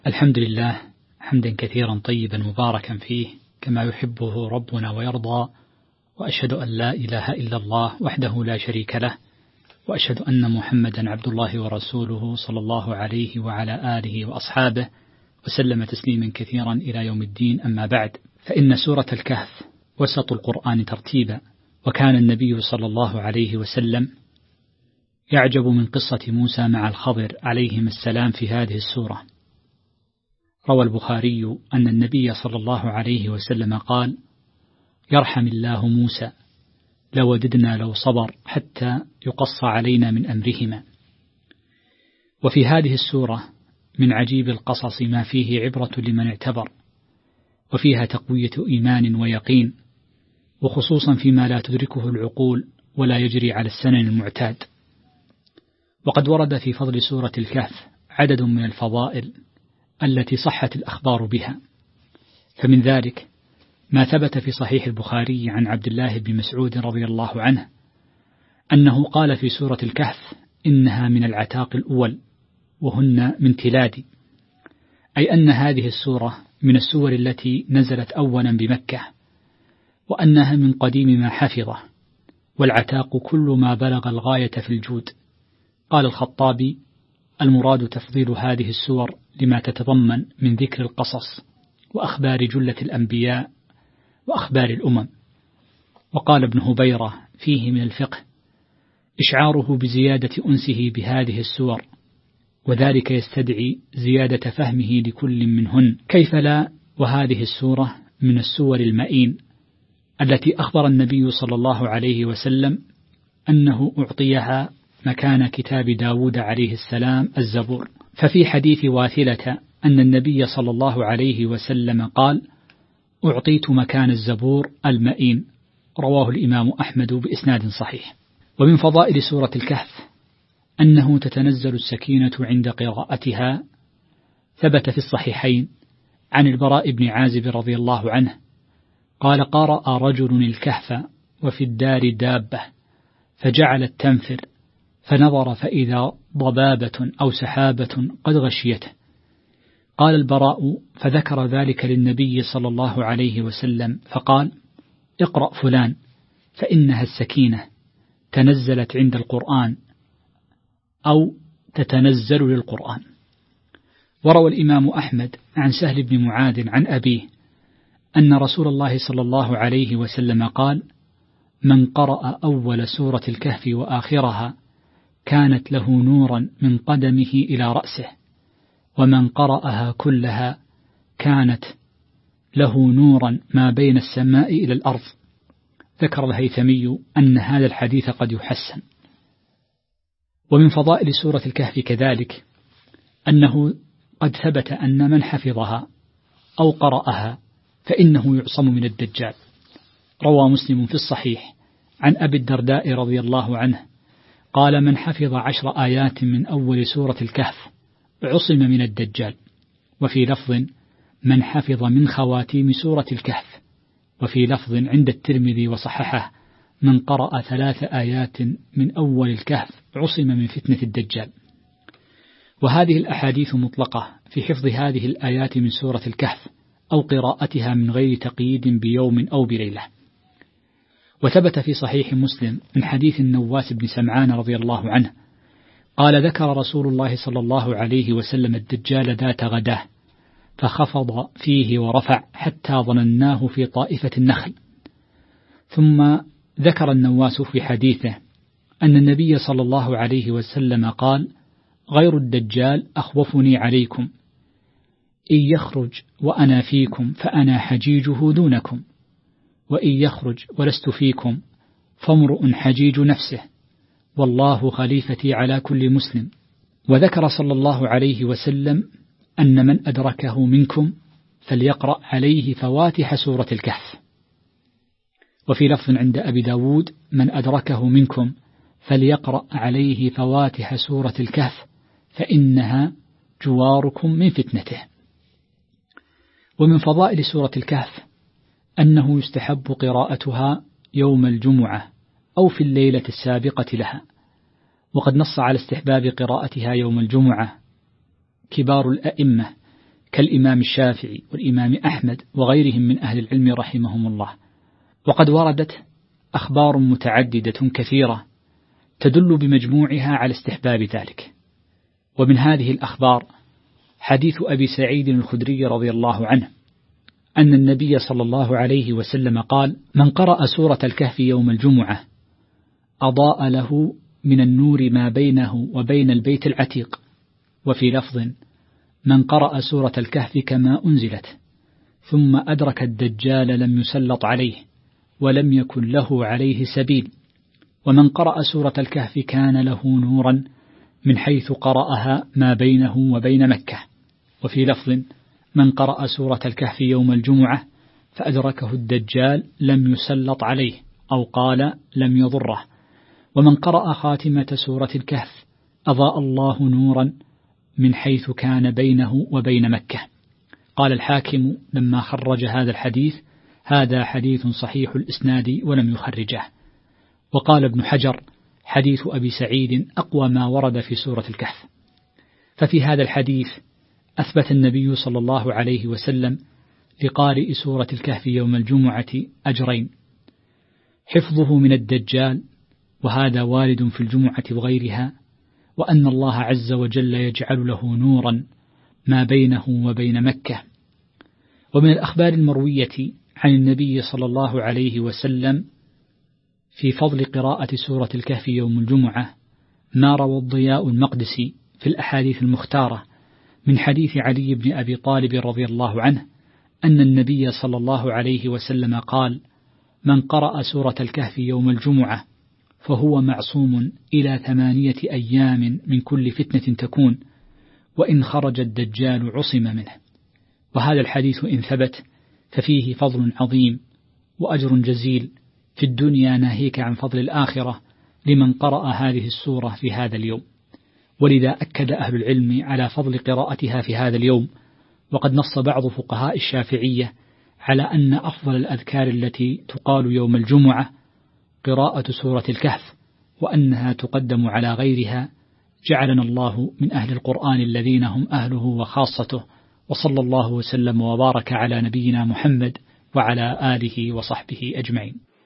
الحمد لله حمدا كثيرا طيبا مباركا فيه كما يحبه ربنا ويرضى، وأشهد أن لا إله إلا الله وحده لا شريك له، وأشهد أن محمدا عبد الله ورسوله صلى الله عليه وعلى آله وأصحابه وسلم تسليما كثيرا إلى يوم الدين. أما بعد، فإن سورة الكهف وسط القرآن ترتيبا، وكان النبي صلى الله عليه وسلم يعجب من قصة موسى مع الخضر عليهما السلام في هذه السورة. روى البخاري أن النبي صلى الله عليه وسلم قال: يرحم الله موسى، لوددنا لو صبر حتى يقص علينا من أمرهما. وفي هذه السورة من عجيب القصص ما فيه عبرة لمن اعتبر، وفيها تقوية إيمان ويقين، وخصوصا فيما لا تدركه العقول ولا يجري على السنن المعتاد. وقد ورد في فضل سورة الكهف عدد من الفضائل التي صحت الأخبار بها، فمن ذلك ما ثبت في صحيح البخاري عن عبد الله بن مسعود رضي الله عنه أنه قال في سورة الكهف: إنها من العتاق الأول وهن من تلادي، أي أن هذه السورة من السور التي نزلت أولا بمكة، وأنها من قديم ما حفظه، والعتاق كل ما بلغ الغاية في الجود. قال الخطابي: المراد تفضيل هذه السور لما تتضمن من ذكر القصص وأخبار جلة الأنبياء وأخبار الأمم. وقال ابن هبيرة فيه من الفقه إشعاره بزيادة أنسه بهذه السور، وذلك يستدعي زيادة فهمه لكل منهن، كيف لا وهذه السورة من السور المئين التي أخبر النبي صلى الله عليه وسلم أنه أعطيها مكان كتاب داود عليه السلام الزبور. ففي حديث واثلة أن النبي صلى الله عليه وسلم قال: أعطيت مكان الزبور المئين. رواه الإمام أحمد بإسناد صحيح. ومن فضائل سورة الكهف أنه تتنزل السكينة عند قراءتها. ثبت في الصحيحين عن البراء بن عازب رضي الله عنه قال: قرأ رجل الكهف وفي الدار دابة فجعلت تنفر، فنظر فإذا ضبابة أو سحابة قد غشيته. قال البراء: فذكر ذلك للنبي صلى الله عليه وسلم فقال: اقرأ فلان فإنها السكينة تنزلت عند القرآن أو تتنزل للقرآن. وروى الإمام أحمد عن سهل بن معاذ عن أبيه أن رسول الله صلى الله عليه وسلم قال: من قرأ أول سورة الكهف وآخرها كانت له نورا من قدمه إلى رأسه، ومن قرأها كلها كانت له نورا ما بين السماء إلى الأرض. ذكر الهيثمي أن هذا الحديث قد يحسن. ومن فضائل سورة الكهف كذلك أنه قد ثبت أن من حفظها أو قرأها فإنه يعصم من الدجال. روى مسلم في الصحيح عن أبي الدرداء رضي الله عنه قال: من حفظ 10 آيات من أول سورة الكهف عصم من الدجال. وفي لفظ: من حفظ من خواتيم سورة الكهف. وفي لفظ عند الترمذي وصححه: من قرأ 3 آيات من أول الكهف عصم من فتنة الدجال. وهذه الأحاديث مطلقة في حفظ هذه الآيات من سورة الكهف أو قراءتها من غير تقييد بيوم أو بليلة. وثبت في صحيح مسلم من حديث النواس بن سمعان رضي الله عنه قال: ذكر رسول الله صلى الله عليه وسلم الدجال ذات غداه فخفض فيه ورفع حتى ظنناه في طائفة النخل. ثم ذكر النواس في حديثه أن النبي صلى الله عليه وسلم قال: غير الدجال أخوفني عليكم، إن يخرج وأنا فيكم فأنا حجيجه دونكم، وإن يخرج ولست فيكم فامرؤ حجيج نفسه، والله خليفتي على كل مسلم. وذكر صلى الله عليه وسلم أن من أدركه منكم فليقرأ عليه فواتح سورة الكهف. وفي لفظ عند أبي داود: من أدركه منكم فليقرأ عليه فواتح سورة الكهف فإنها جواركم من فتنته. ومن فضائل سورة الكهف أنه يستحب قراءتها يوم الجمعة أو في الليلة السابقة لها، وقد نص على استحباب قراءتها يوم الجمعة كبار الأئمة كالإمام الشافعي والإمام أحمد وغيرهم من أهل العلم رحمهم الله. وقد وردت أخبار متعددة كثيرة تدل بمجموعها على استحباب ذلك. ومن هذه الأخبار حديث أبي سعيد الخدري رضي الله عنه أن النبي صلى الله عليه وسلم قال: من قرأ سورة الكهف يوم الجمعة أضاء له من النور ما بينه وبين البيت العتيق. وفي لفظ: من قرأ سورة الكهف كما أنزلت ثم أدرك الدجال لم يسلط عليه ولم يكن له عليه سبيل. ومن قرأ سورة الكهف كان له نورا من حيث قرأها ما بينه وبين مكة. وفي لفظ: من قرأ سورة الكهف يوم الجمعة فأدركه الدجال لم يسلط عليه، أو قال لم يضره. ومن قرأ خاتمة سورة الكهف أضاء الله نورا من حيث كان بينه وبين مكة. قال الحاكم لما خرج هذا الحديث: هذا حديث صحيح الإسناد ولم يخرجه. وقال ابن حجر: حديث أبي سعيد أقوى ما ورد في سورة الكهف. ففي هذا الحديث أثبت النبي صلى الله عليه وسلم لقارئ سورة الكهف يوم الجمعة أجرين: حفظه من الدجال، وهذا وارد في الجمعة وغيرها، وأن الله عز وجل يجعل له نورا ما بينه وبين مكة. ومن الأخبار المروية عن النبي صلى الله عليه وسلم في فضل قراءة سورة الكهف يوم الجمعة ما روى الضياء المقدسي في الأحاديث المختارة من حديث علي بن أبي طالب رضي الله عنه أن النبي صلى الله عليه وسلم قال: من قرأ سورة الكهف يوم الجمعة فهو معصوم إلى 8 أيام من كل فتنة تكون، وإن خرج الدجال عصم منه. وهذا الحديث إن ثبت ففيه فضل عظيم وأجر جزيل في الدنيا، ناهيك عن فضل الآخرة لمن قرأ هذه السورة في هذا اليوم. ولذا أكد أهل العلم على فضل قراءتها في هذا اليوم. وقد نص بعض فقهاء الشافعية على أن أفضل الأذكار التي تقال يوم الجمعة قراءة سورة الكهف، وأنها تقدم على غيرها. جعلنا الله من أهل القرآن الذين هم أهله وخاصته. وصلى الله وسلم وبارك على نبينا محمد وعلى آله وصحبه أجمعين.